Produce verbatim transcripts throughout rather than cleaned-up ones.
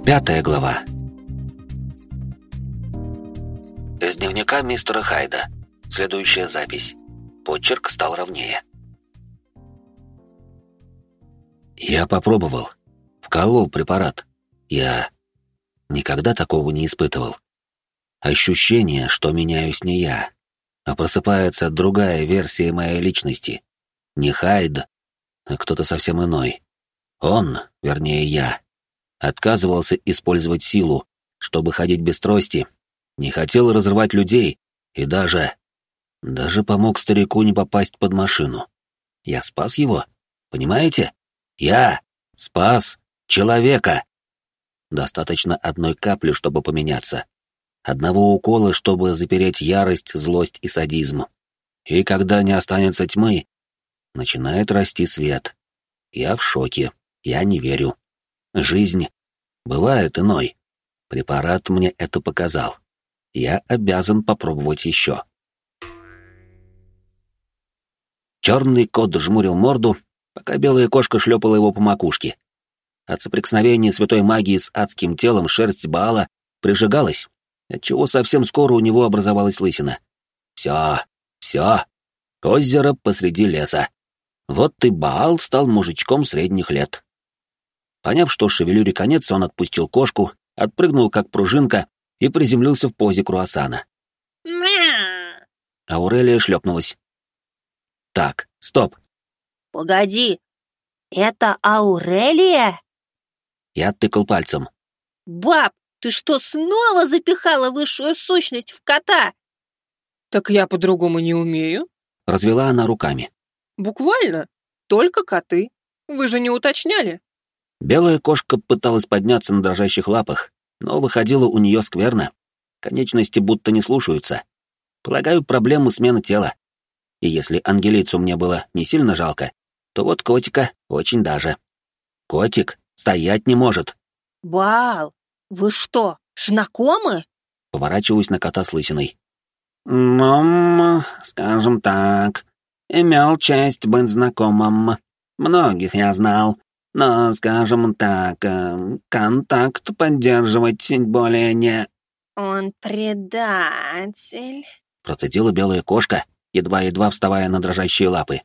Пятая глава. Из дневника мистера Хайда. Следующая запись. Почерк стал ровнее. Я попробовал. Вколол препарат. Я никогда такого не испытывал. Ощущение, что меняюсь не я, а просыпается другая версия моей личности. Не Хайд, а кто-то совсем иной. Он, вернее я, отказывался использовать силу, чтобы ходить без трости, не хотел разрывать людей и даже... даже помог старику не попасть под машину. Я спас его, понимаете? Я спас человека. Достаточно одной капли, чтобы поменяться. Одного укола, чтобы запереть ярость, злость и садизм. И когда не останется тьмы, начинает расти свет. Я в шоке, я не верю. Жизнь бывает иной. Препарат мне это показал. Я обязан попробовать еще. Черный кот жмурил морду, пока белая кошка шлепала его по макушке. От соприкосновения святой магии с адским телом шерсть Баала прижигалась, отчего совсем скоро у него образовалась лысина. Все, все, озеро посреди леса. Вот и Баал стал мужичком средних лет. Поняв, что шевелюре конец, он отпустил кошку, отпрыгнул как пружинка и приземлился в позе круассана. Мя! Аурелия шлепнулась. Так, стоп. Погоди, это Аурелия? Я тыкал пальцем. Баб, ты что, снова запихала высшую сущность в кота? Так я по-другому не умею. Развела она руками. Буквально. Только коты. Вы же не уточняли. Белая кошка пыталась подняться на дрожащих лапах, но выходило у нее скверно. Конечности будто не слушаются. Полагаю, проблема смены тела. И если Ангелицу мне было не сильно жалко, то вот котика очень даже. Котик стоять не может. Баал, вы что, знакомы? Поворачиваюсь на кота с лысиной. Ну, скажем так, имел честь быть знакомым. Многих я знал, но, скажем так, контакт поддерживать более не... Он предатель. Процедила белая кошка, едва-едва вставая на дрожащие лапы.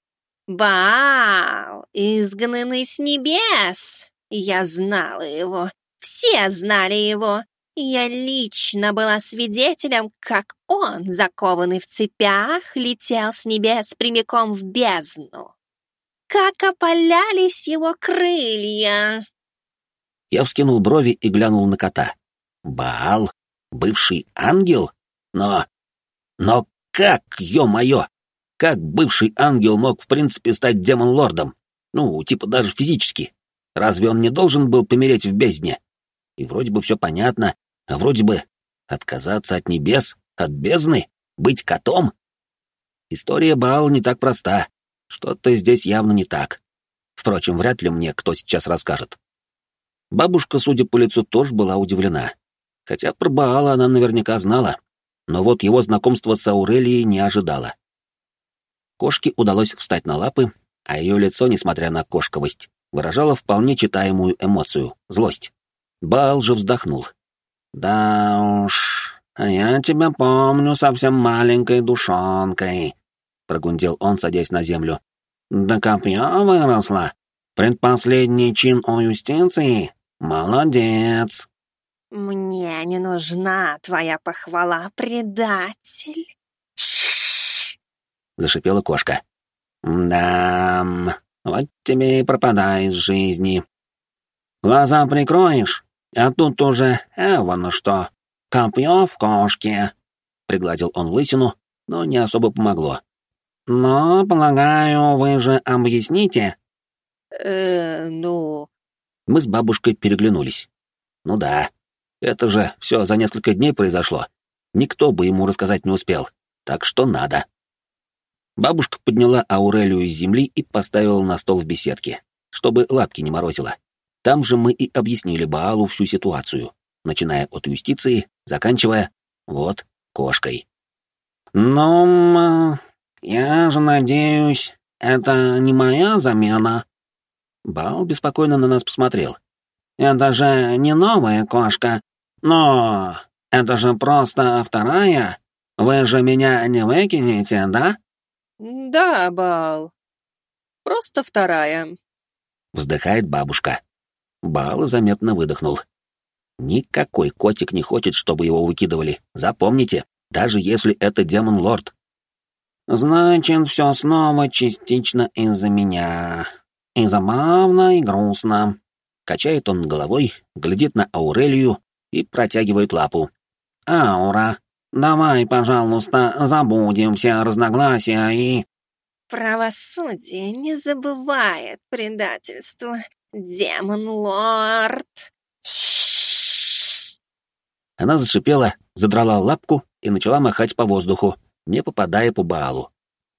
Баал, изгнанный с небес. Я знала его, все знали его. Я лично была свидетелем, как он, закованный в цепях, летел с небес прямиком в бездну. Как опалялись его крылья. Я вскинул брови и глянул на кота. Баал? Бывший ангел? Но... Но как, ё-моё? Как бывший ангел мог в принципе стать демон-лордом? Ну, типа даже физически. Разве он не должен был помереть в бездне? И вроде бы все понятно, а вроде бы отказаться от небес, от бездны, быть котом? История Баала не так проста. Что-то здесь явно не так. Впрочем, вряд ли мне кто сейчас расскажет. Бабушка, судя по лицу, тоже была удивлена. Хотя про Баала она наверняка знала, но вот его знакомство с Аурелией не ожидала. Кошке удалось встать на лапы, а ее лицо, несмотря на кошковость, выражало вполне читаемую эмоцию — злость. Баал же вздохнул. «Да уж, а я тебя помню совсем маленькой душонкой», — прогундел он, садясь на землю. «Да копье выросла. Предпоследний чин у юстиции. Молодец». Мне не нужна твоя похвала, предатель. Ш-ш-ш. Зашипела кошка. «Да, вот тебе и пропадай из жизни. Глаза прикроешь, а тут уже эвон что, копье в кошке», — пригладил он лысину, но не особо помогло. «Но, полагаю, вы же объясните?» Э, ну... Мы с бабушкой переглянулись. Ну да, это же все за несколько дней произошло. Никто бы ему рассказать не успел, так что надо. Бабушка подняла Аурелию из земли и поставила на стол в беседке, чтобы лапки не морозило. Там же мы и объяснили Баалу всю ситуацию, начиная от юстиции, заканчивая, вот, кошкой. «Ну, я же надеюсь, это не моя замена?» Баал беспокойно на нас посмотрел. это же не новая кошка. Но это же просто вторая. Вы же меня не выкинете, да?» «Да, Баал. Просто вторая», — вздыхает бабушка. Баал заметно выдохнул. «Никакой котик не хочет, чтобы его выкидывали. Запомните, даже если это демон-лорд». «Значит, все снова частично из-за меня. И забавно, и грустно». Качает он головой, глядит на Аурелию и протягивает лапу. «Аура, давай, пожалуйста, забудем все разногласия и...» «Правосудие не забывает предательство, демон-лорд!» Она зашипела, задрала лапку и начала махать по воздуху, не попадая по Баалу.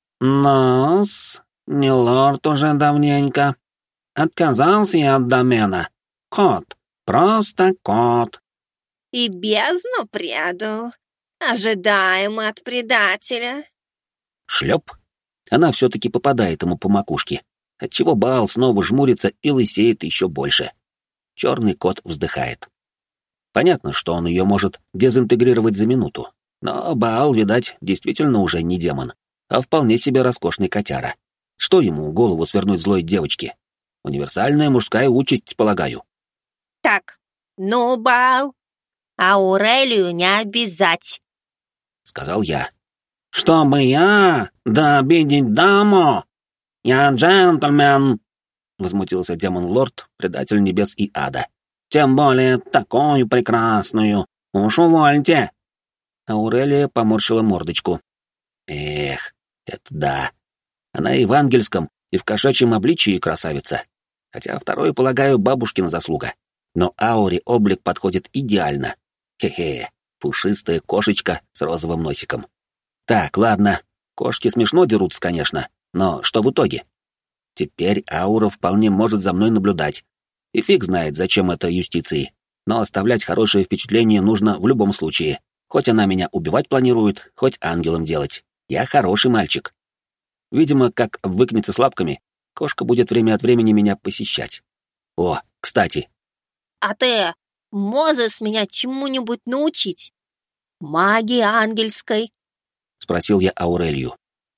«Нос, не лорд уже давненько. Отказался я от домена. Кот, просто кот». «И бездну предал, ожидаемо от предателя». Шлеп! Она все-таки попадает ему по макушке, отчего Баал снова жмурится и лысеет еще больше. Черный кот вздыхает. Понятно, что он ее может дезинтегрировать за минуту, но Баал, видать, действительно уже не демон, а вполне себе роскошный котяра. Что ему голову свернуть злой девочке? Универсальная мужская участь, полагаю. «Так, ну, Баал, Аурелию не обязать», — сказал я. «Чтобы я, да обидеть даму? Я джентльмен!» — возмутился демон-лорд, предатель небес и ада. «Тем более такую прекрасную! Уж увольте!» Аурелия поморщила мордочку. «Эх, это да. Она и в ангельском, и в кошачьем обличии красавица. Хотя второе, полагаю, бабушкина заслуга. Но Ауре облик подходит идеально. Хе-хе, пушистая кошечка с розовым носиком. Так, ладно, кошки смешно дерутся, конечно, но что в итоге? Теперь Аура вполне может за мной наблюдать. И фиг знает, зачем это юстиции. Но оставлять хорошее впечатление нужно в любом случае. Хоть она меня убивать планирует, хоть ангелом делать. Я хороший мальчик. Видимо, как обвыкнется с лапками, кошка будет время от времени меня посещать. О, кстати. «А ты можешь меня чему-нибудь научить? Магии ангельской?» — спросил я Аурелию.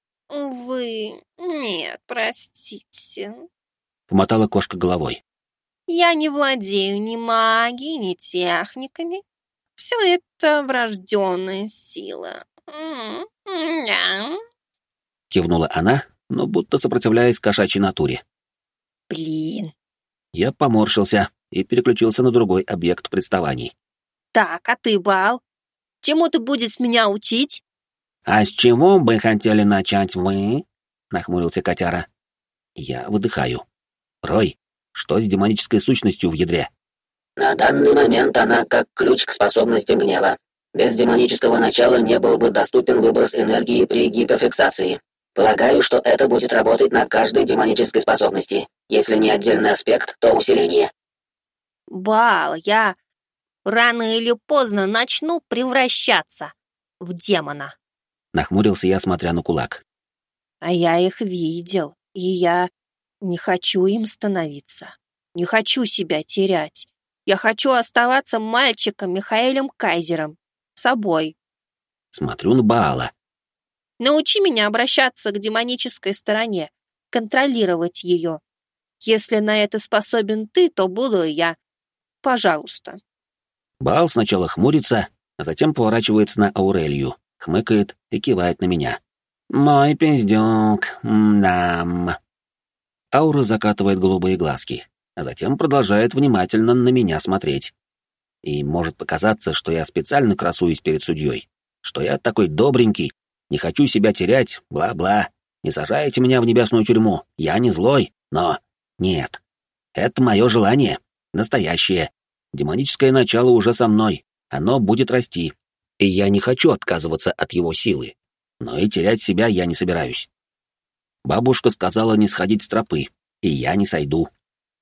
«Увы, нет, простите». Помотала кошка головой. «Я не владею ни магией, ни техниками. Все это врожденная сила». М-м-м. Кивнула она, но будто сопротивляясь кошачьей натуре. «Блин». Я поморщился и переключился на другой объект приставаний. «Так, а ты, Баал, чему ты будешь меня учить?» «А с чего бы хотели начать вы?» — нахмурился котяра. Я выдыхаю. «Рой, что с демонической сущностью в ядре?» «На данный момент она как ключ к способностям гнева. Без демонического начала не был бы доступен выброс энергии при гиперфиксации. Полагаю, что это будет работать на каждой демонической способности. Если не отдельный аспект, то усиление». «Баал, я рано или поздно начну превращаться в демона». Нахмурился я, смотря на кулак. «А я их видел, и я не хочу им становиться. Не хочу себя терять. Я хочу оставаться мальчиком Михаэлем Кайзером. Собой. Смотрю на Баала. Научи меня обращаться к демонической стороне, контролировать ее. Если на это способен ты, то буду и я. Пожалуйста». Баал сначала хмурится, а затем поворачивается на Аурелию, хмыкает и кивает на меня. «Мой пиздюк, мдам». Аура закатывает голубые глазки, а затем продолжает внимательно на меня смотреть. И может показаться, что я специально красуюсь перед судьей, что я такой добренький, не хочу себя терять, бла-бла. Не сажайте меня в небесную тюрьму, я не злой, но... Нет. Это мое желание, настоящее. Демоническое начало уже со мной, оно будет расти, и я не хочу отказываться от его силы. Но и терять себя я не собираюсь. Бабушка сказала не сходить с тропы, и я не сойду.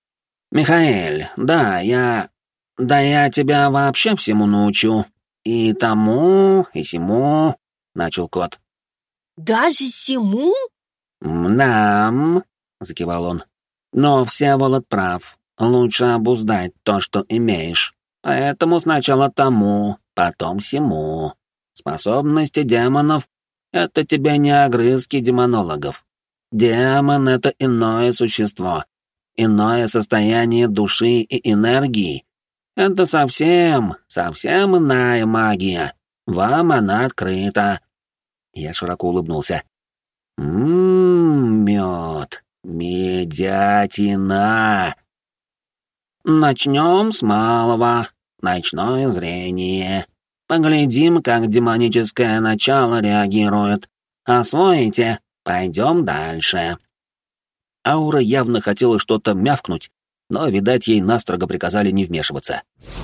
«Михаэль, да, я... Да я тебя вообще всему научу. И тому, и сему», — начал кот. «Даже сему?» «Мдам», — закивал он. «Но Всеволод прав. Лучше обуздать то, что имеешь. Поэтому сначала тому, потом сему. Способности демонов — это тебе не огрызки демонологов. Демон — это иное существо, иное состояние души и энергии. Это совсем, совсем иная магия. Вам она открыта. Я широко улыбнулся. Ммм, мед, медятина. Начнем с малого. Ночное зрение. Поглядим, как демоническое начало реагирует. Освоите, пойдем дальше. Аура явно хотела что-то мявкнуть, но, видать, ей настрого приказали не вмешиваться.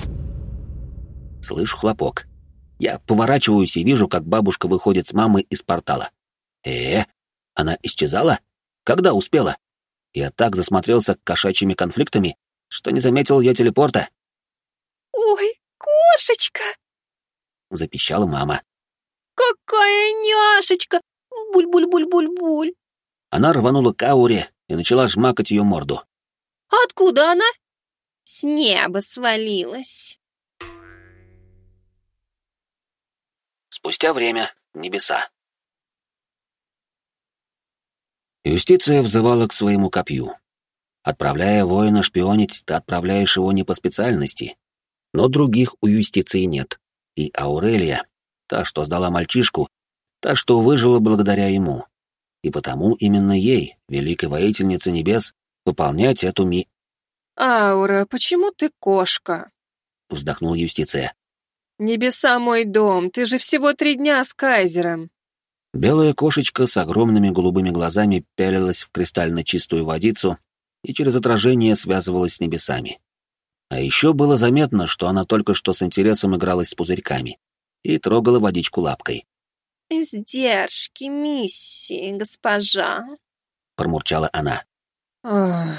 Слышу хлопок. Я поворачиваюсь и вижу, как бабушка выходит с мамой из портала. Э, она исчезала? Когда успела? Я так засмотрелся кошачьими конфликтами, что не заметил ее телепорта. «Ой, кошечка!» — запищала мама. «Какая няшечка! Буль-буль-буль-буль-буль!» Она рванула к Ауре и начала жмакать ее морду. «Откуда она?» «С неба свалилась». Спустя время. Небеса. Юстиция взывала к своему копью. Отправляя воина шпионить, ты отправляешь его не по специальности. Но других у юстиции нет. И Аурелия, та, что сдала мальчишку, та, что выжила благодаря ему. И потому именно ей, великой воительнице небес, выполнять эту ми... «Аура, почему ты кошка?» — вздохнула юстиция. «Небеса мой дом, ты же всего три дня с Кайзером». Белая кошечка с огромными голубыми глазами пялилась в кристально чистую водицу и через отражение связывалась с небесами. А еще было заметно, что она только что с интересом игралась с пузырьками и трогала водичку лапкой. «Издержки миссии, госпожа», — промурчала она. Ах.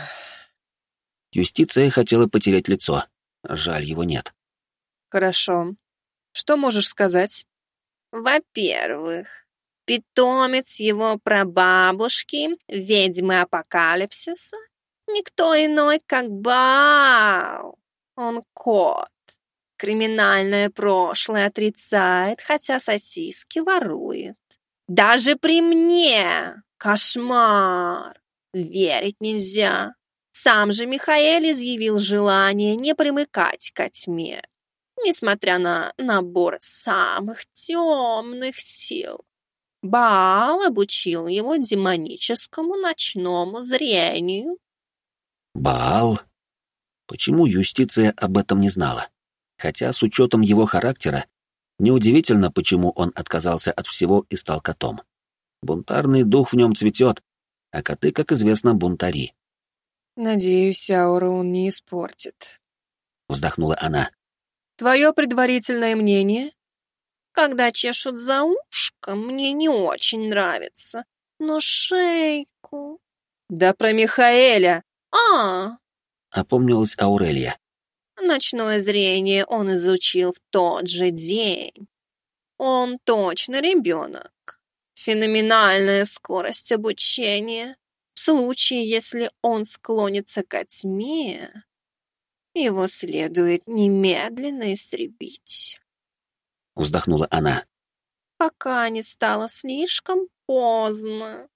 Юстиция хотела потерять лицо. Жаль, его нет. «Хорошо. Что можешь сказать?» «Во-первых, питомец его прабабушки, ведьмы апокалипсиса, никто иной, как Баал. Он кот. Криминальное прошлое отрицает, хотя сосиски ворует. Даже при мне! Кошмар! Верить нельзя. Сам же Михаэль изъявил желание не примыкать ко тьме, несмотря на набор самых темных сил. Баал обучил его демоническому ночному зрению. Баал? Почему юстиция об этом не знала? Хотя с учетом его характера, неудивительно, почему он отказался от всего и стал котом. Бунтарный дух в нем цветет, а коты, как известно, бунтари. «Надеюсь, ауру он не испортит», — вздохнула она. «Твое предварительное мнение?» Когда чешут за ушком, мне не очень нравится, но шейку... «Да про Михаэля!» А, Опомнилась Аурелия. ночное зрение он изучил в тот же день. Он точно ребенок. Феноменальная скорость обучения. В случае, если он склонится ко тьме, его следует немедленно истребить. Вздохнула она. Пока не стало слишком поздно.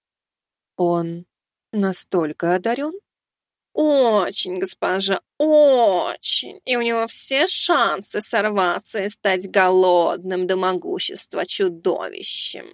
«Он настолько одарен?» Очень, госпожа, очень. И у него все шансы сорваться и стать голодным до могущества чудовищем.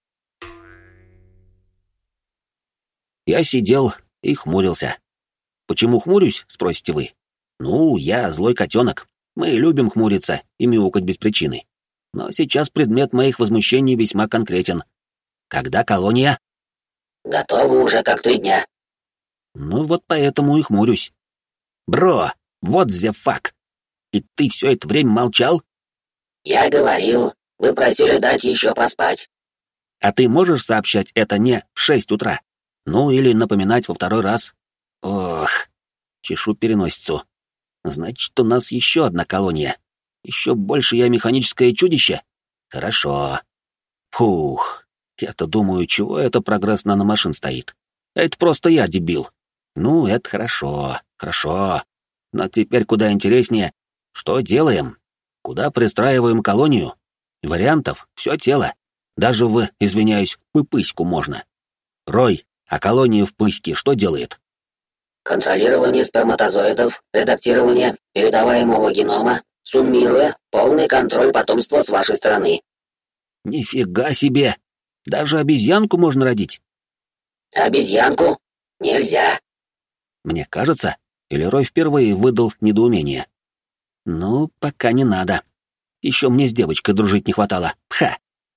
Я сидел и хмурился. Почему хмурюсь, спросите вы? Ну, я злой котенок. Мы любим хмуриться и мяукать без причины. Но сейчас предмет моих возмущений весьма конкретен. Когда колония? Готовы уже как три дня. Ну вот поэтому и хмурюсь. Бро, вот the fuck. И ты все это время молчал? Я говорил, вы просили дать еще поспать. А ты можешь сообщать это не в шесть утра? Ну или напоминать во второй раз? Ох, чешу переносицу. Значит, у нас еще одна колония. Еще больше я механическое чудище? Хорошо. Фух, я-то думаю, чего это прогресс наномашин стоит? Это просто я, дебил. Ну, это хорошо. Хорошо. Но теперь куда интереснее, что делаем? Куда пристраиваем колонию? Вариантов все тело. Даже в, извиняюсь, пыпыську можно. Рой, а колония в пыське что делает? Контролирование сперматозоидов, редактирование передаваемого генома, суммируя полный контроль потомства с вашей стороны. Нифига себе! Даже обезьянку можно родить. Обезьянку нельзя. Мне кажется, или Рой впервые выдал недоумение. Ну, пока не надо. Еще мне с девочкой дружить не хватало. Пха!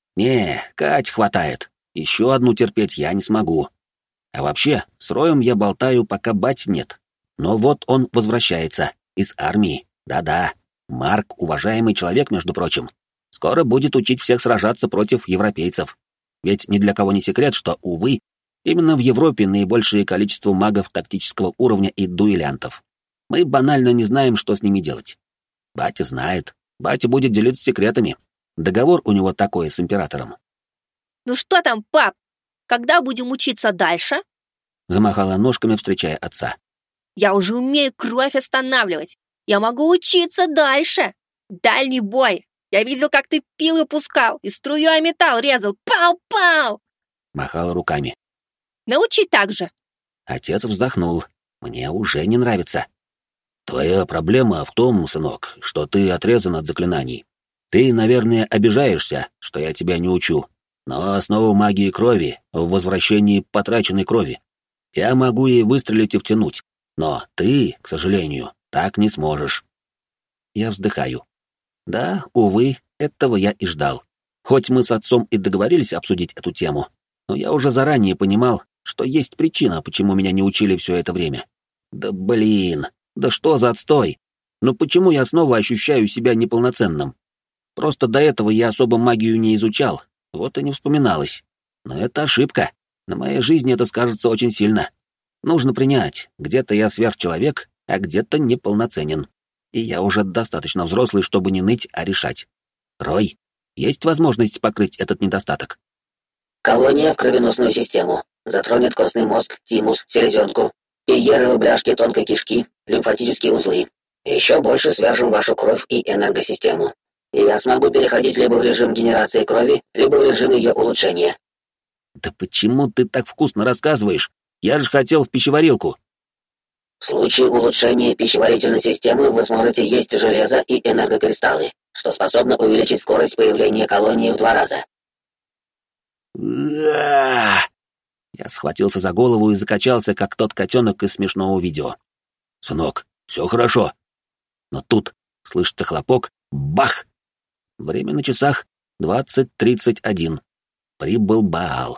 Не, Кать хватает. Еще одну терпеть я не смогу. А вообще, с Роем я болтаю, пока бать нет. Но вот он возвращается. Из армии. Да-да. Марк — уважаемый человек, между прочим. Скоро будет учить всех сражаться против европейцев. Ведь ни для кого не секрет, что, увы, именно в Европе наибольшее количество магов тактического уровня и дуэлянтов. Мы банально не знаем, что с ними делать. Батя знает. Батя будет делиться секретами. Договор у него такой с императором. «Ну что там, пап? Когда будем учиться дальше?» Замахала ножками, встречая отца. «Я уже умею кровь останавливать. Я могу учиться дальше. Дальний бой. Я видел, как ты пилы пускал и струю о металл резал. Пау-пау!» Махала руками. «Научи так же». Отец вздохнул. Мне уже не нравится. Твоя проблема в том, сынок, что ты отрезан от заклинаний. Ты, наверное, обижаешься, что я тебя не учу. Но основа магии крови в возвращении потраченной крови. Я могу ей выстрелить и втянуть, но ты, к сожалению, так не сможешь. Я вздыхаю. Да, увы, этого я и ждал. Хоть мы с отцом и договорились обсудить эту тему, но я уже заранее понимал, что есть причина, почему меня не учили все это время. Да блин, да что за отстой? Ну почему я снова ощущаю себя неполноценным? Просто до этого я особо магию не изучал, вот и не вспоминалось. Но это ошибка. На моей жизни это скажется очень сильно. Нужно принять, где-то я сверхчеловек, а где-то неполноценен. И я уже достаточно взрослый, чтобы не ныть, а решать. Рой, есть возможность покрыть этот недостаток? Колония в кровеносную систему. Затронет костный мозг, тимус, селезенку, пиеровые бляшки тонкой кишки, лимфатические узлы. Еще больше свяжем вашу кровь и энергосистему. И я смогу переходить либо в режим генерации крови, либо в режим ее улучшения. Да почему ты так вкусно рассказываешь? Я же хотел в пищеварилку. В случае улучшения пищеварительной системы вы сможете есть железо и энергокристаллы, что способно увеличить скорость появления колонии в два раза. Я схватился за голову и закачался, как тот котенок из смешного видео. «Сынок, все хорошо». Но тут слышится хлопок, бах! Время на часах двадцать тридцать один. Прибыл Баал.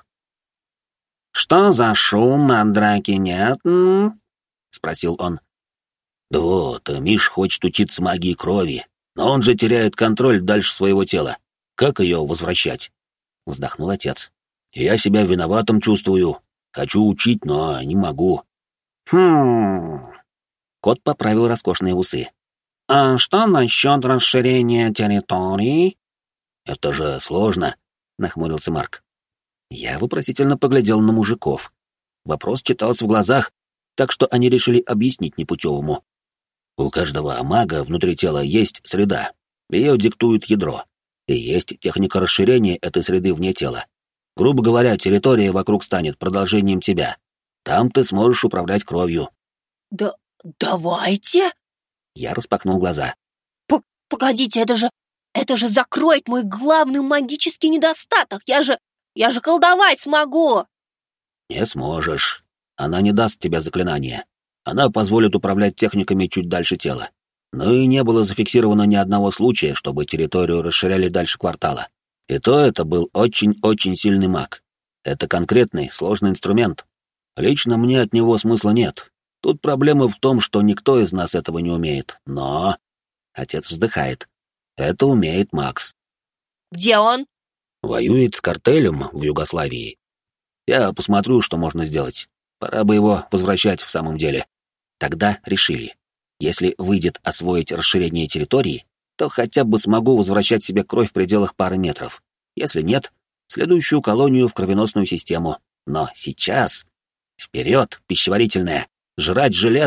«Что за шум, от драки нет?» — спросил он. «Да вот, Миш хочет учиться магии крови, но он же теряет контроль дальше своего тела. Как ее возвращать?» — вздохнул отец. «Я себя виноватым чувствую. Хочу учить, но не могу». «Хм...» Кот поправил роскошные усы. «А что насчет расширения территории?» «Это же сложно», — нахмурился Марк. Я вопросительно поглядел на мужиков. Вопрос читался в глазах, так что они решили объяснить непутевому. У каждого мага внутри тела есть среда, ее диктует ядро, и есть техника расширения этой среды вне тела. Грубо говоря, территория вокруг станет продолжением тебя. Там ты сможешь управлять кровью. «Да давайте!» Я распахнул глаза. П «Погодите, это же... это же закроет мой главный магический недостаток! Я же... я же колдовать смогу!» «Не сможешь. Она не даст тебе заклинания. Она позволит управлять техниками чуть дальше тела. Но и не было зафиксировано ни одного случая, чтобы территорию расширяли дальше квартала. И то это был очень-очень сильный маг. Это конкретный, сложный инструмент. Лично мне от него смысла нет. Тут проблема в том, что никто из нас этого не умеет. Но...» Отец вздыхает. «Это умеет Макс». «Где он?» «Воюет с картелем в Югославии. Я посмотрю, что можно сделать. Пора бы его возвращать в самом деле». Тогда решили. Если выйдет освоить расширение территории, то хотя бы смогу возвращать себе кровь в пределах пары метров. Если нет, следующую колонию в кровеносную систему. Но сейчас... Вперед, пищеварительная! Жрать железо,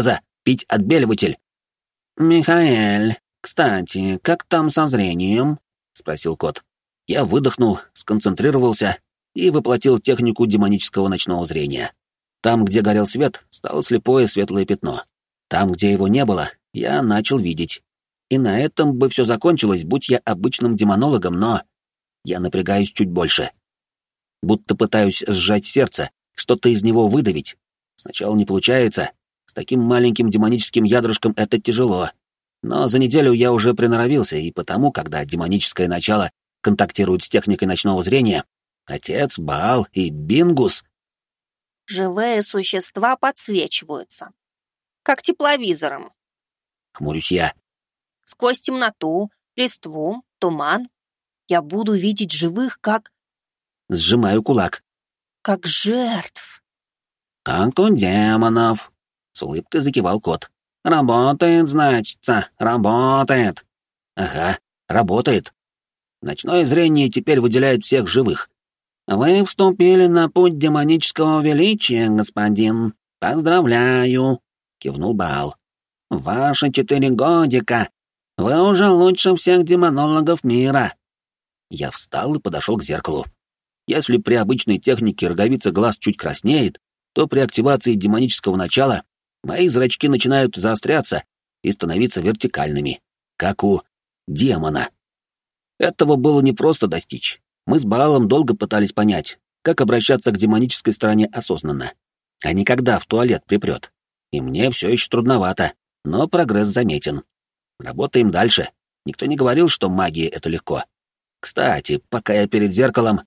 пить отбеливатель. «Михаэль, кстати, как там со зрением?» — спросил кот. Я выдохнул, сконцентрировался и воплотил технику демонического ночного зрения. Там, где горел свет, стало слепое светлое пятно. Там, где его не было, я начал видеть. И на этом бы все закончилось, будь я обычным демонологом, но... Я напрягаюсь чуть больше. Будто пытаюсь сжать сердце, что-то из него выдавить. Сначала не получается. С таким маленьким демоническим ядрышком это тяжело. Но за неделю я уже приноровился, и потому, когда демоническое начало контактирует с техникой ночного зрения, отец, Баал и Бингус... Живые существа подсвечиваются, как тепловизором. Хмурюсь я. Сквозь темноту, листву, туман. Я буду видеть живых как... Сжимаю кулак. Как жертв. «Как у демонов», — с улыбкой закивал кот. «Работает, значится, работает». «Ага, работает. Ночное зрение теперь выделяет всех живых». «Вы вступили на путь демонического величия, господин. Поздравляю», — кивнул Баал. «Ваши четыре годика. Вы уже лучше всех демонологов мира». Я встал и подошел к зеркалу. Если при обычной технике роговица глаз чуть краснеет, то при активации демонического начала мои зрачки начинают заостряться и становиться вертикальными, как у демона. Этого было непросто достичь. Мы с Баалом долго пытались понять, как обращаться к демонической стороне осознанно, а не когда в туалет припрет. И мне все еще трудновато, но прогресс заметен. Работаем дальше. Никто не говорил, что магия — это легко. Кстати, пока я перед зеркалом...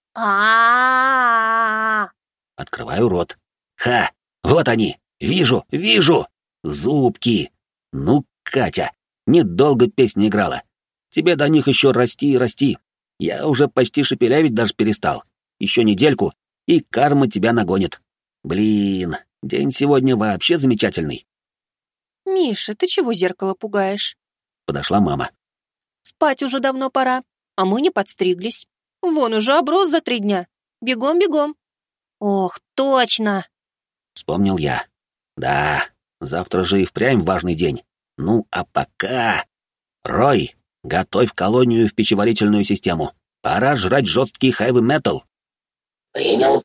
А-а-а! Открываю рот. Ха! Вот они! Вижу! Вижу! Зубки! Ну, Катя, недолго песня играла. Тебе до них еще расти и расти. Я уже почти шепелявить даже перестал. Еще недельку, и карма тебя нагонит. Блин, день сегодня вообще замечательный. Миша, ты чего зеркало пугаешь? Подошла мама. Спать уже давно пора, а мы не подстриглись. Вон уже оброс за три дня. Бегом, бегом. Ох, точно. Вспомнил я. Да, завтра же и впрямь важный день. Ну, а пока... Рой, готовь колонию в пищеварительную систему. Пора жрать жесткий хэви-метал. Принял.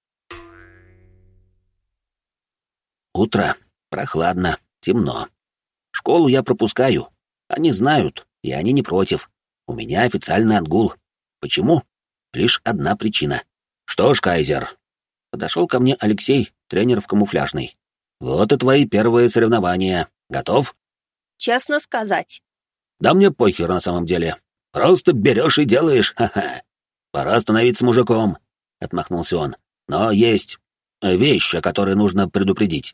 Утро. Прохладно. Темно. Школу я пропускаю. Они знают, и они не против. У меня официальный отгул. Почему? Лишь одна причина. Что ж, Кайзер. Подошел ко мне Алексей, тренер в камуфляжной. Вот и твои первые соревнования. Готов? Честно сказать. Да мне похер на самом деле. Просто берешь и делаешь, ха-ха. Пора становиться мужиком, отмахнулся он. Но есть вещь, о которой нужно предупредить.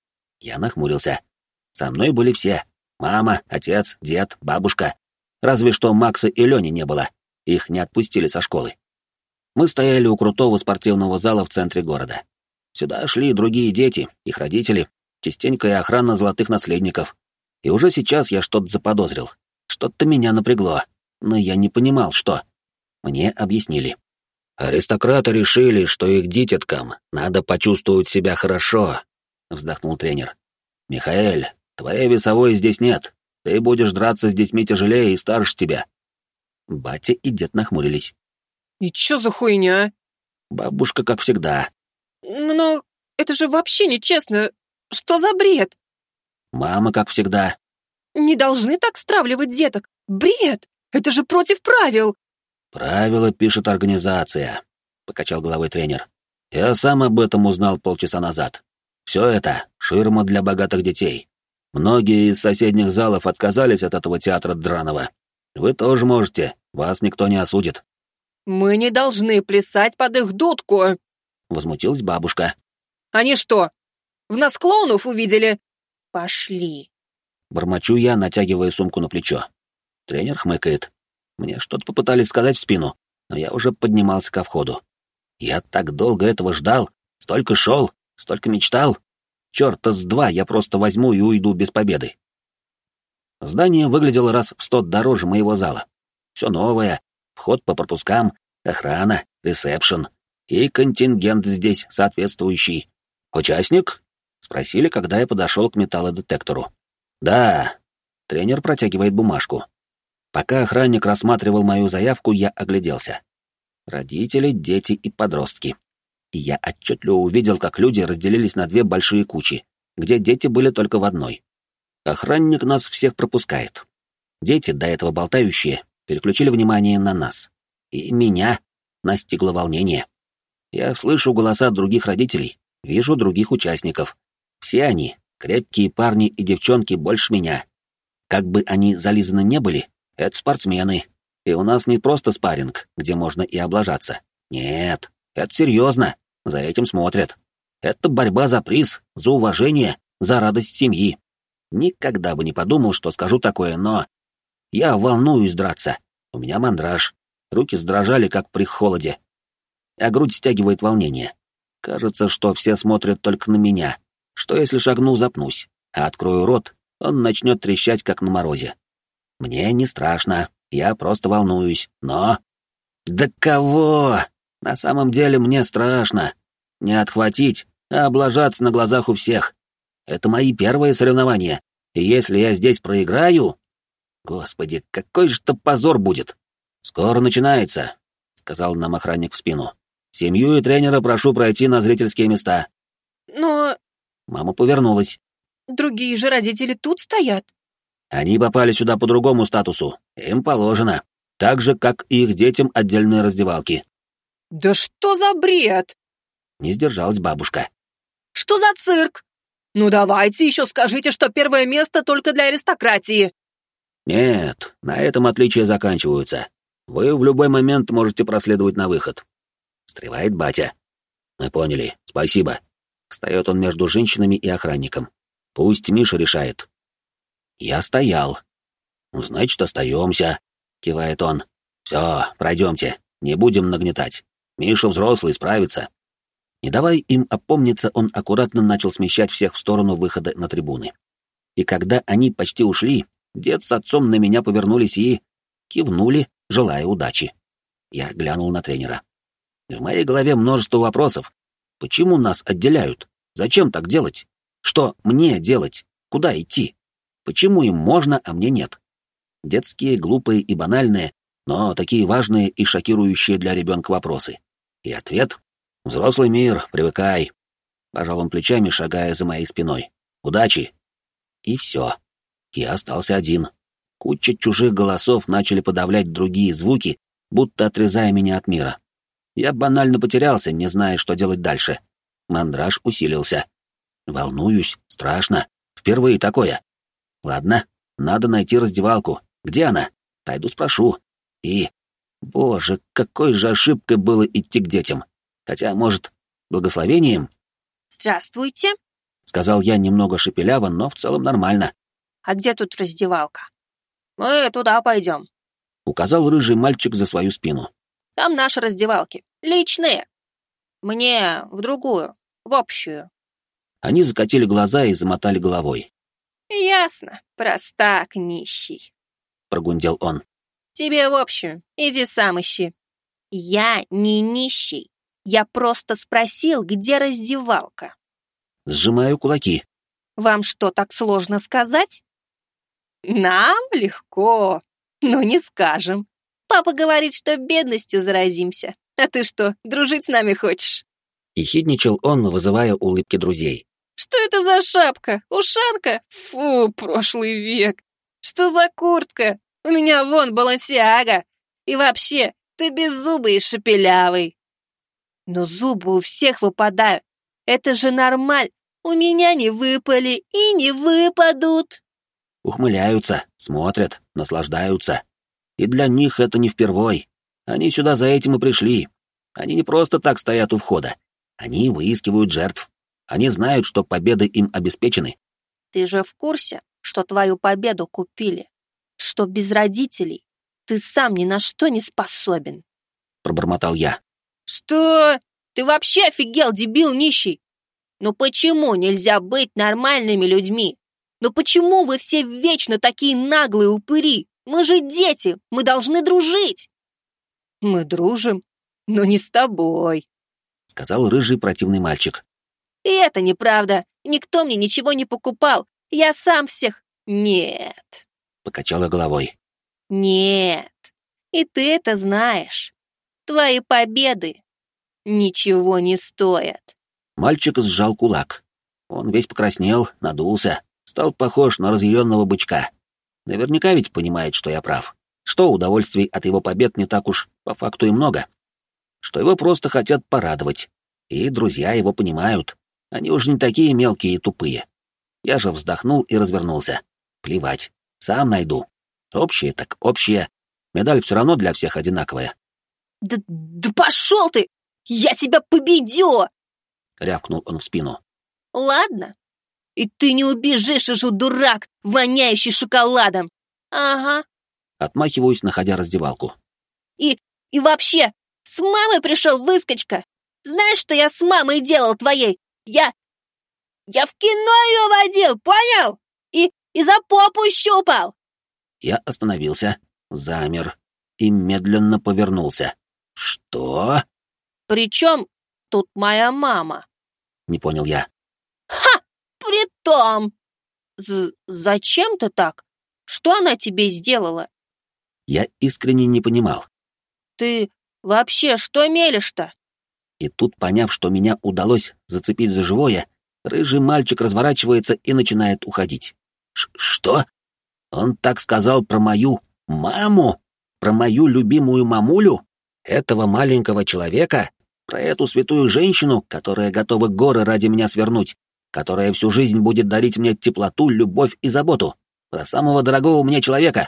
Я нахмурился. Со мной были все. Мама, отец, дед, бабушка. Разве что Макса и Лёни не было. Их не отпустили со школы. Мы стояли у крутого спортивного зала в центре города. Сюда шли другие дети, их родители, частенько и охрана золотых наследников. И уже сейчас я что-то заподозрил. Что-то меня напрягло, но я не понимал, что. Мне объяснили. «Аристократы решили, что их дитяткам надо почувствовать себя хорошо», — вздохнул тренер. «Михаэль, твоей весовой здесь нет. Ты будешь драться с детьми тяжелее и старше тебя». Батя и дед нахмурились. И чё за хуйня? Бабушка, как всегда. Но это же вообще нечестно. Что за бред? Мама, как всегда. Не должны так стравливать деток. Бред! Это же против правил. Правила пишет организация, покачал головой тренер. Я сам об этом узнал полчаса назад. Все это ширма для богатых детей. Многие из соседних залов отказались от этого театра драного. Вы тоже можете, вас никто не осудит. Мы не должны плясать под их дудку. Возмутилась бабушка. Они что, в нас клоунов увидели? Пошли. Бормочу я, натягивая сумку на плечо. Тренер хмыкает. Мне что-то попытались сказать в спину, но я уже поднимался ко входу. Я так долго этого ждал, столько шел, столько мечтал. Чёрта с два я просто возьму и уйду без победы. Здание выглядело раз в сто дороже моего зала. Все новое, вход по пропускам, охрана, ресепшн и контингент здесь соответствующий. «Участник?» — Спросили, когда я подошел к металлодетектору. Да. Тренер протягивает бумажку. Пока охранник рассматривал мою заявку, я огляделся. Родители, дети и подростки. И я отчетливо увидел, как люди разделились на две большие кучи, где дети были только в одной. Охранник нас всех пропускает. Дети, до этого болтающие, переключили внимание на нас. И меня настигло волнение. Я слышу голоса других родителей, вижу других участников. Все они, крепкие парни и девчонки, больше меня. Как бы они зализаны не были, это спортсмены. И у нас не просто спарринг, где можно и облажаться. Нет, это серьезно, за этим смотрят. Это борьба за приз, за уважение, за радость семьи. Никогда бы не подумал, что скажу такое, но... Я волнуюсь драться. У меня мандраж. Руки задрожали, как при холоде. А грудь стягивает волнение. Кажется, что все смотрят только на меня. Что если шагну, запнусь, а открою рот, он начнет трещать, как на морозе. Мне не страшно, я просто волнуюсь, но... Да кого? На самом деле мне страшно. Не отхватить, а облажаться на глазах у всех. Это мои первые соревнования, и если я здесь проиграю... Господи, какой же это позор будет! Скоро начинается, — сказал нам охранник в спину. Семью и тренера прошу пройти на зрительские места. Но... Мама повернулась. Другие же родители тут стоят. Они попали сюда по другому статусу, им положено. Так же, как и их детям отдельные раздевалки. Да что за бред? Не сдержалась бабушка. Что за цирк? Ну давайте еще скажите, что первое место только для аристократии. Нет, на этом отличия заканчиваются. Вы в любой момент можете проследовать на выход. Встревает батя. Мы поняли, спасибо. Встает он между женщинами и охранником. Пусть Миша решает. Я стоял. Значит, остаемся, кивает он. Все, пройдемте, не будем нагнетать. Миша взрослый, справится. Не давая им опомниться, он аккуратно начал смещать всех в сторону выхода на трибуны. И когда они почти ушли, дед с отцом на меня повернулись и... кивнули, желая удачи. Я глянул на тренера. В моей голове множество вопросов. Почему нас отделяют? Зачем так делать? Что мне делать? Куда идти? Почему им можно, а мне нет? Детские, глупые и банальные, но такие важные и шокирующие для ребенка вопросы. И ответ — взрослый мир, привыкай. Пожал он плечами, шагая за моей спиной. Удачи. И все. Я остался один. Куча чужих голосов начали подавлять другие звуки, будто отрезая меня от мира. Я банально потерялся, не зная, что делать дальше. Мандраж усилился. Волнуюсь, страшно. Впервые такое. Ладно, надо найти раздевалку. Где она? Пойду спрошу. И... Боже, какой же ошибкой было идти к детям. Хотя, может, благословением? «Здравствуйте», — сказал я немного шепеляво, но в целом нормально. «А где тут раздевалка?» «Мы туда пойдем», — указал рыжий мальчик за свою спину. «Там наши раздевалки. Личные. Мне в другую, в общую». Они закатили глаза и замотали головой. «Ясно, простак нищий», — прогундел он. «Тебе в общую, иди сам ищи». «Я не нищий. Я просто спросил, где раздевалка». Сжимаю кулаки. «Вам что, так сложно сказать?» «Нам легко, но не скажем. Папа говорит, что бедностью заразимся. А ты что, дружить с нами хочешь?» Ехидничал он, вызывая улыбки друзей. «Что это за шапка? Ушанка? Фу, прошлый век. Что за куртка? У меня вон балансиага. И вообще, ты беззубый и шепелявый». «Но зубы у всех выпадают. Это же нормаль. У меня не выпали и не выпадут». Ухмыляются, смотрят, наслаждаются. И для них это не впервой. Они сюда за этим и пришли. Они не просто так стоят у входа. Они выискивают жертв. Они знают, что победы им обеспечены. «Ты же в курсе, что твою победу купили? Что без родителей ты сам ни на что не способен?» Пробормотал я. «Что? Ты вообще офигел, дебил нищий? Ну почему нельзя быть нормальными людьми? Ну почему вы все вечно такие наглые упыри? Мы же дети, мы должны дружить!» «Мы дружим, но не с тобой», — сказал рыжий противный мальчик. «И это неправда. Никто мне ничего не покупал. Я сам всех... Нет. Покачала головой. Нет. И ты это знаешь. Твои победы ничего не стоят. Мальчик сжал кулак. Он весь покраснел, надулся, стал похож на разъяренного бычка. Наверняка ведь понимает, что я прав. Что удовольствий от его побед не так уж по факту и много. Что его просто хотят порадовать. И друзья его понимают. Они уже не такие мелкие и тупые. Я же вздохнул и развернулся. Плевать. Сам найду. Общее так общее. Медаль все равно для всех одинаковая. Да, да пошел ты! Я тебя победю! Рявкнул он в спину. Ладно. И ты не убежишь, же, дурак, воняющий шоколадом. Ага. Отмахиваюсь, находя раздевалку. И, и вообще, с мамой пришел выскочка. Знаешь, что я с мамой делал твоей? Я... Я в кино ее водил, понял? И, и за попу щупал. Я остановился, замер и медленно повернулся. Что? Причем тут моя мама? Не понял я. Ха! Притом! З- зачем ты так? Что она тебе сделала? Я искренне не понимал. Ты вообще что мелешь-то? И тут, поняв, что меня удалось зацепить за живое, рыжий мальчик разворачивается и начинает уходить. Ш- что? Он так сказал про мою маму? Про мою любимую мамулю? Этого маленького человека? Про эту святую женщину, которая готова горы ради меня свернуть, которая всю жизнь будет дарить мне теплоту, любовь и заботу? Про самого дорогого мне человека?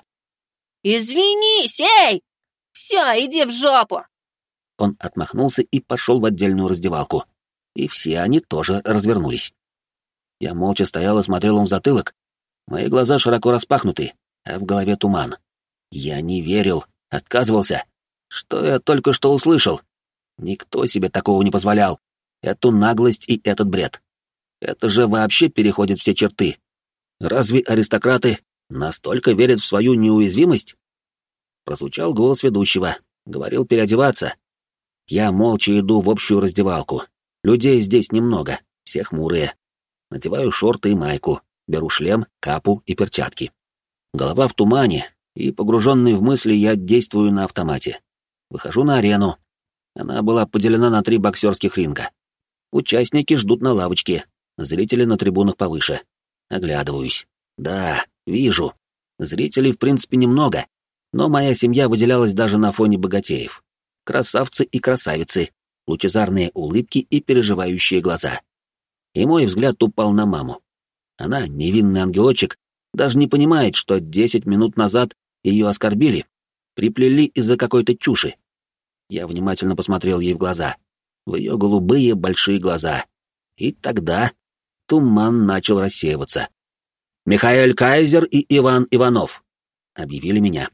Извинись, эй! Все, иди в жопу! Он отмахнулся и пошел в отдельную раздевалку. И все они тоже развернулись. Я молча стоял и смотрел им в затылок. Мои глаза широко распахнуты, а в голове туман. Я не верил, отказывался. Что я только что услышал? Никто себе такого не позволял. Эту наглость и этот бред. Это же вообще переходит все черты. Разве аристократы настолько верят в свою неуязвимость? Прозвучал голос ведущего. Говорил переодеваться. Я молча иду в общую раздевалку. Людей здесь немного, все хмурые. Надеваю шорты и майку, беру шлем, капу и перчатки. Голова в тумане, и, погруженный в мысли, я действую на автомате. Выхожу на арену. Она была поделена на три боксерских ринга. Участники ждут на лавочке, зрители на трибунах повыше. Оглядываюсь. Да, вижу. Зрителей, в принципе, немного, но моя семья выделялась даже на фоне богатеев. Красавцы и красавицы, лучезарные улыбки и переживающие глаза. И мой взгляд упал на маму. Она, невинный ангелочек, даже не понимает, что десять минут назад ее оскорбили, приплели из-за какой-то чуши. Я внимательно посмотрел ей в глаза, в ее голубые большие глаза. И тогда туман начал рассеиваться. «Михаэль Кайзер и Иван Иванов», — объявили меня.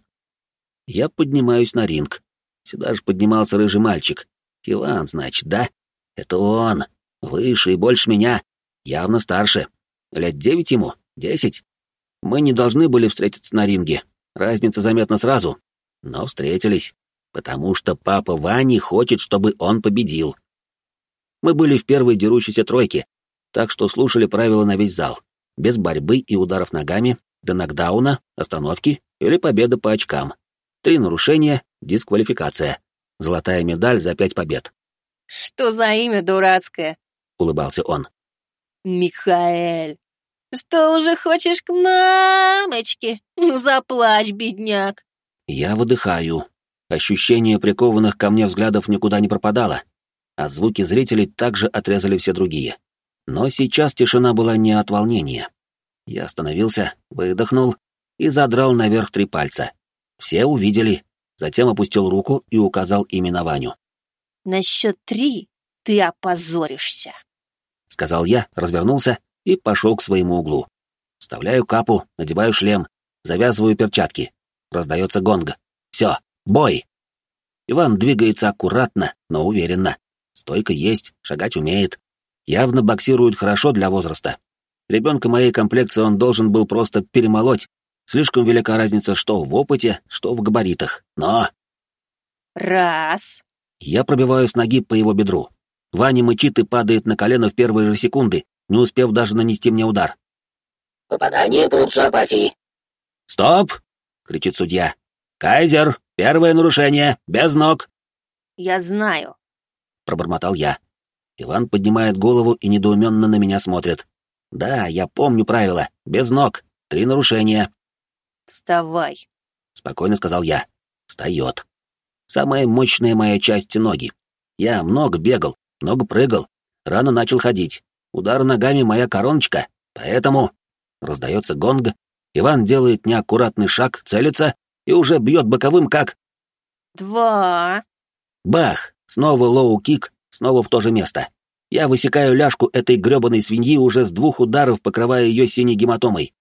Я поднимаюсь на ринг. Сюда же поднимался рыжий мальчик. Иван, значит, да? Это он. Выше и больше меня. Явно старше. Лет девять ему? Десять? Мы не должны были встретиться на ринге. Разница заметна сразу. Но встретились. Потому что папа Вани хочет, чтобы он победил. Мы были в первой дерущейся тройке, так что слушали правила на весь зал. Без борьбы и ударов ногами, до нокдауна, остановки или победа по очкам. Три нарушения, дисквалификация. Золотая медаль за пять побед. Что за имя дурацкое? Улыбался он. Михаэль. Что уже хочешь к мамочке? Ну заплачь, бедняк. Я выдыхаю. Ощущение прикованных ко мне взглядов никуда не пропадало, а звуки зрителей также отрезали все другие. Но сейчас тишина была не от волнения. Я остановился, выдохнул и задрал наверх три пальца. Все увидели, затем опустил руку и указал ими на Ваню. «На счет три ты опозоришься», — сказал я, развернулся и пошел к своему углу. Вставляю капу, надеваю шлем, завязываю перчатки. Раздается гонг. Все, бой! Иван двигается аккуратно, но уверенно. Стойка есть, шагать умеет. Явно боксирует хорошо для возраста. Ребенка моей комплекции он должен был просто перемолоть. Слишком велика разница что в опыте, что в габаритах. Но... Раз. Я пробиваю с ноги по его бедру. Ваня мычит и падает на колено в первые же секунды, не успев даже нанести мне удар. Попадание пруцапатии. «Стоп!» — кричит судья. «Кайзер, первое нарушение, без ног!» Я знаю. Пробормотал я. Иван поднимает голову и недоуменно на меня смотрит. «Да, я помню правила. Без ног. Три нарушения». Вставай. Спокойно сказал я. Встает. Самая мощная моя часть — ноги. Я много бегал, много прыгал, рано начал ходить. Удар ногами — моя короночка, поэтому... Раздается гонг, Иван делает неаккуратный шаг, целится и уже бьет боковым, как... Два. Бах! Снова лоу-кик, снова в то же место. Я высекаю ляжку этой грёбаной свиньи уже с двух ударов, покрывая ее синей гематомой.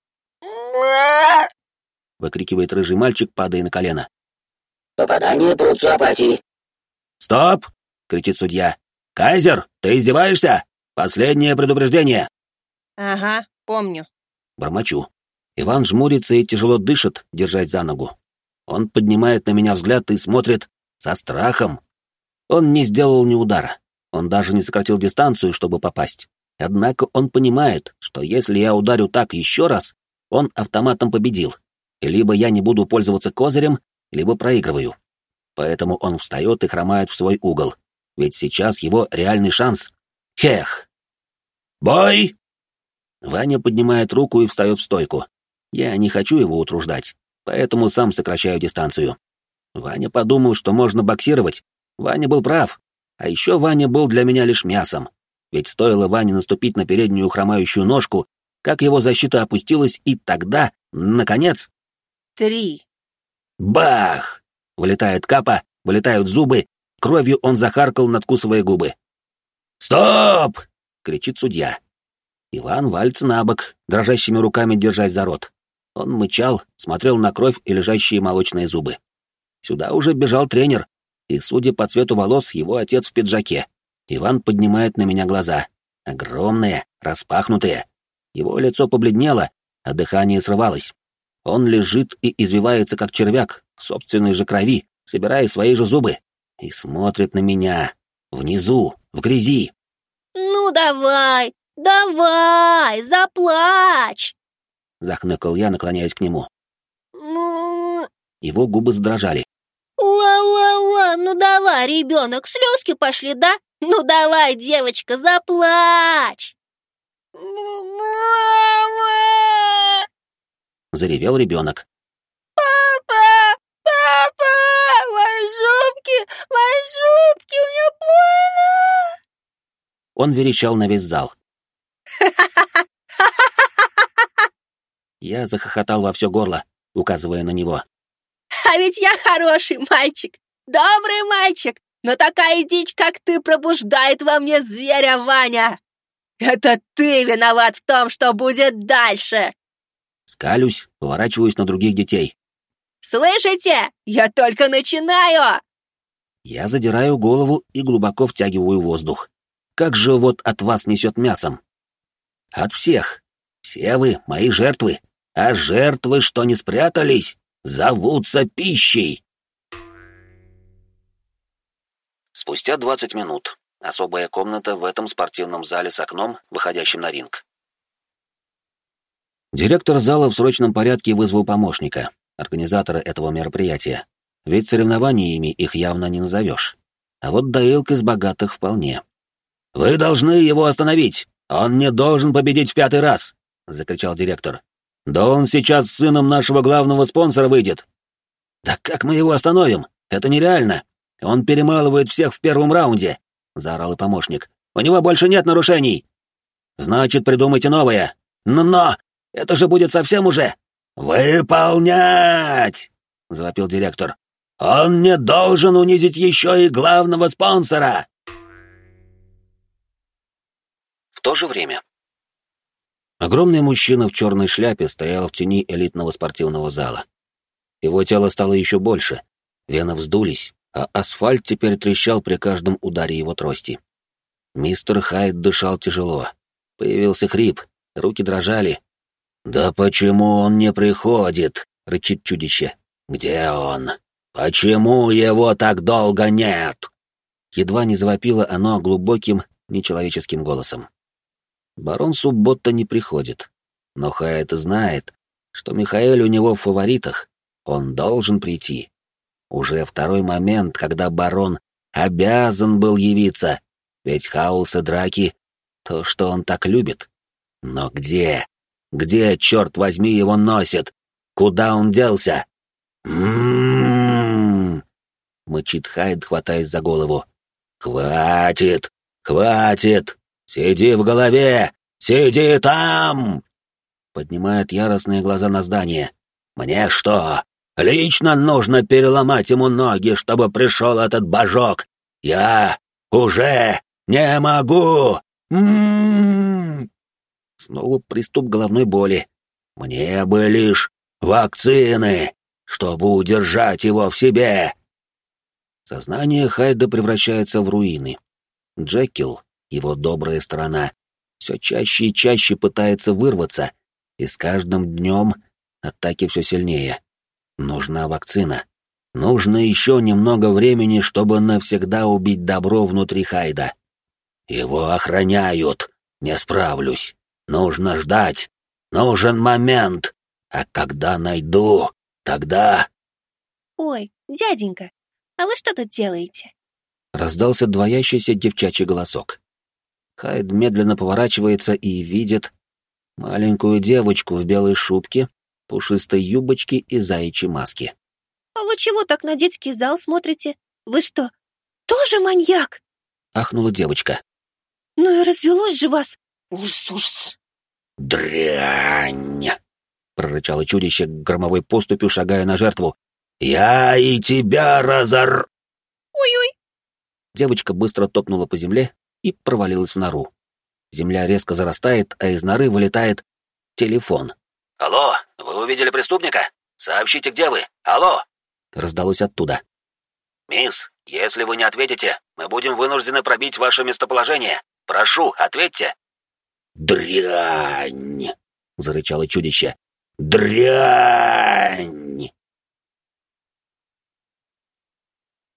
Выкрикивает рыжий мальчик, падая на колено. Попадание пруцапатии. «Стоп!» — кричит судья. «Кайзер, ты издеваешься? Последнее предупреждение!» Ага, помню. Бормочу. Иван жмурится и тяжело дышит, держась за ногу. Он поднимает на меня взгляд и смотрит со страхом. Он не сделал ни удара. Он даже не сократил дистанцию, чтобы попасть. Однако он понимает, что если я ударю так еще раз, он автоматом победил. И либо я не буду пользоваться козырем, либо проигрываю. Поэтому он встает и хромает в свой угол. Ведь сейчас его реальный шанс. Хех! «Бой!» Ваня поднимает руку и встает в стойку. Я не хочу его утруждать, поэтому сам сокращаю дистанцию. Ваня подумал, что можно боксировать. Ваня был прав. А еще Ваня был для меня лишь мясом. Ведь стоило Ване наступить на переднюю хромающую ножку, как его защита опустилась, и тогда, наконец... Три. Бах! Вылетает капа, вылетают зубы, кровью он захаркал, надкусывая губы. «Стоп!» — кричит судья. Иван валится на бок, дрожащими руками держась за рот. Он мычал, смотрел на кровь и лежащие молочные зубы. Сюда уже бежал тренер, и, судя по цвету волос, его отец в пиджаке. Иван поднимает на меня глаза. Огромные, распахнутые. Его лицо побледнело, а дыхание срывалось. Он лежит и извивается, как червяк, в собственной же крови, собирая свои же зубы, и смотрит на меня. Внизу, в грязи. Ну давай, давай, заплачь. Захныкал я, наклоняясь к нему. Ну... Его губы задрожали. Ла-ла-ла, ну давай, ребенок, слезки пошли, да? Ну давай, девочка, заплачь. Мама! Заревел ребенок. Папа! Папа! Мои зубки! Мои зубки! Мне больно! Он верещал на весь зал. Я захохотал во все горло, указывая на него. А ведь я хороший мальчик, добрый мальчик, но такая дичь, как ты, пробуждает во мне зверя, Ваня. Это ты виноват в том, что будет дальше. Скалюсь, поворачиваюсь на других детей. Слышите? Я только начинаю. Я задираю голову и глубоко втягиваю воздух. Как же вот от вас несет мясом? От всех. Все вы мои жертвы, а жертвы, что не спрятались, зовутся пищей. Спустя двадцать минут. Особая комната в этом спортивном зале с окном, выходящим на ринг. Директор зала в срочном порядке вызвал помощника, организатора этого мероприятия. Ведь соревнованиями их явно не назовешь. А вот доилк из богатых вполне. «Вы должны его остановить! Он не должен победить в пятый раз!» — закричал директор. «Да он сейчас с сыном нашего главного спонсора выйдет!» «Да как мы его остановим? Это нереально! Он перемалывает всех в первом раунде!» — заорал и помощник. «У него больше нет нарушений!» «Значит, придумайте новое!» «Но! Это же будет совсем уже...» «Выполнять!» — завопил директор. «Он не должен унизить еще и главного спонсора!» В то же время. Огромный мужчина в черной шляпе стоял в тени элитного спортивного зала. Его тело стало еще больше, вены вздулись, а асфальт теперь трещал при каждом ударе его трости. Мистер Хайд дышал тяжело. Появился хрип, руки дрожали. «Да почему он не приходит?» — рычит чудище. «Где он? Почему его так долго нет?» Едва не завопило оно глубоким, нечеловеческим голосом. Барон Суббота не приходит. Но Хайд знает, что Михаэль у него в фаворитах. Он должен прийти. Уже второй момент, когда барон обязан был явиться, ведь хаос и драки — то, что он так любит. Но где? Где, черт возьми, его носит? Куда он делся? «М-м-м!» — мычит Хайд, хватаясь за голову. «Хватит! Хватит! Сиди в голове! Сиди там!» Поднимает яростные глаза на здание. «Мне что, лично нужно переломать ему ноги, чтобы пришел этот божок? Я уже не могу! М-м-м!» Снова приступ головной боли. «Мне бы лишь вакцины, чтобы удержать его в себе!» Сознание Хайда превращается в руины. Джекил, его добрая сторона, все чаще и чаще пытается вырваться, и с каждым днем атаки все сильнее. Нужна вакцина. Нужно еще немного времени, чтобы навсегда убить добро внутри Хайда. Его охраняют. Не справлюсь. Нужно ждать. Нужен момент. А когда найду, тогда... «Ой, дяденька, а вы что тут делаете?» Раздался двоящийся девчачий голосок. Хайд медленно поворачивается и видит маленькую девочку в белой шубке, пушистой юбочке и заячьей маске. «А вы чего так на детский зал смотрите? Вы что, тоже маньяк?» — ахнула девочка. «Ну и развелось же вас! Ужас, ужас!» «Дрянь!» — прорычало чудище громовой поступью, шагая на жертву. «Я и тебя разор...» «Ой-ой!» Девочка быстро топнула по земле и провалилась в нору. Земля резко зарастает, а из норы вылетает телефон. «Алло, вы увидели преступника? Сообщите, где вы? Алло!» Раздалось оттуда. «Мисс, если вы не ответите, мы будем вынуждены пробить ваше местоположение. Прошу, ответьте!» «Дрянь!» — зарычало чудище. «Дрянь!»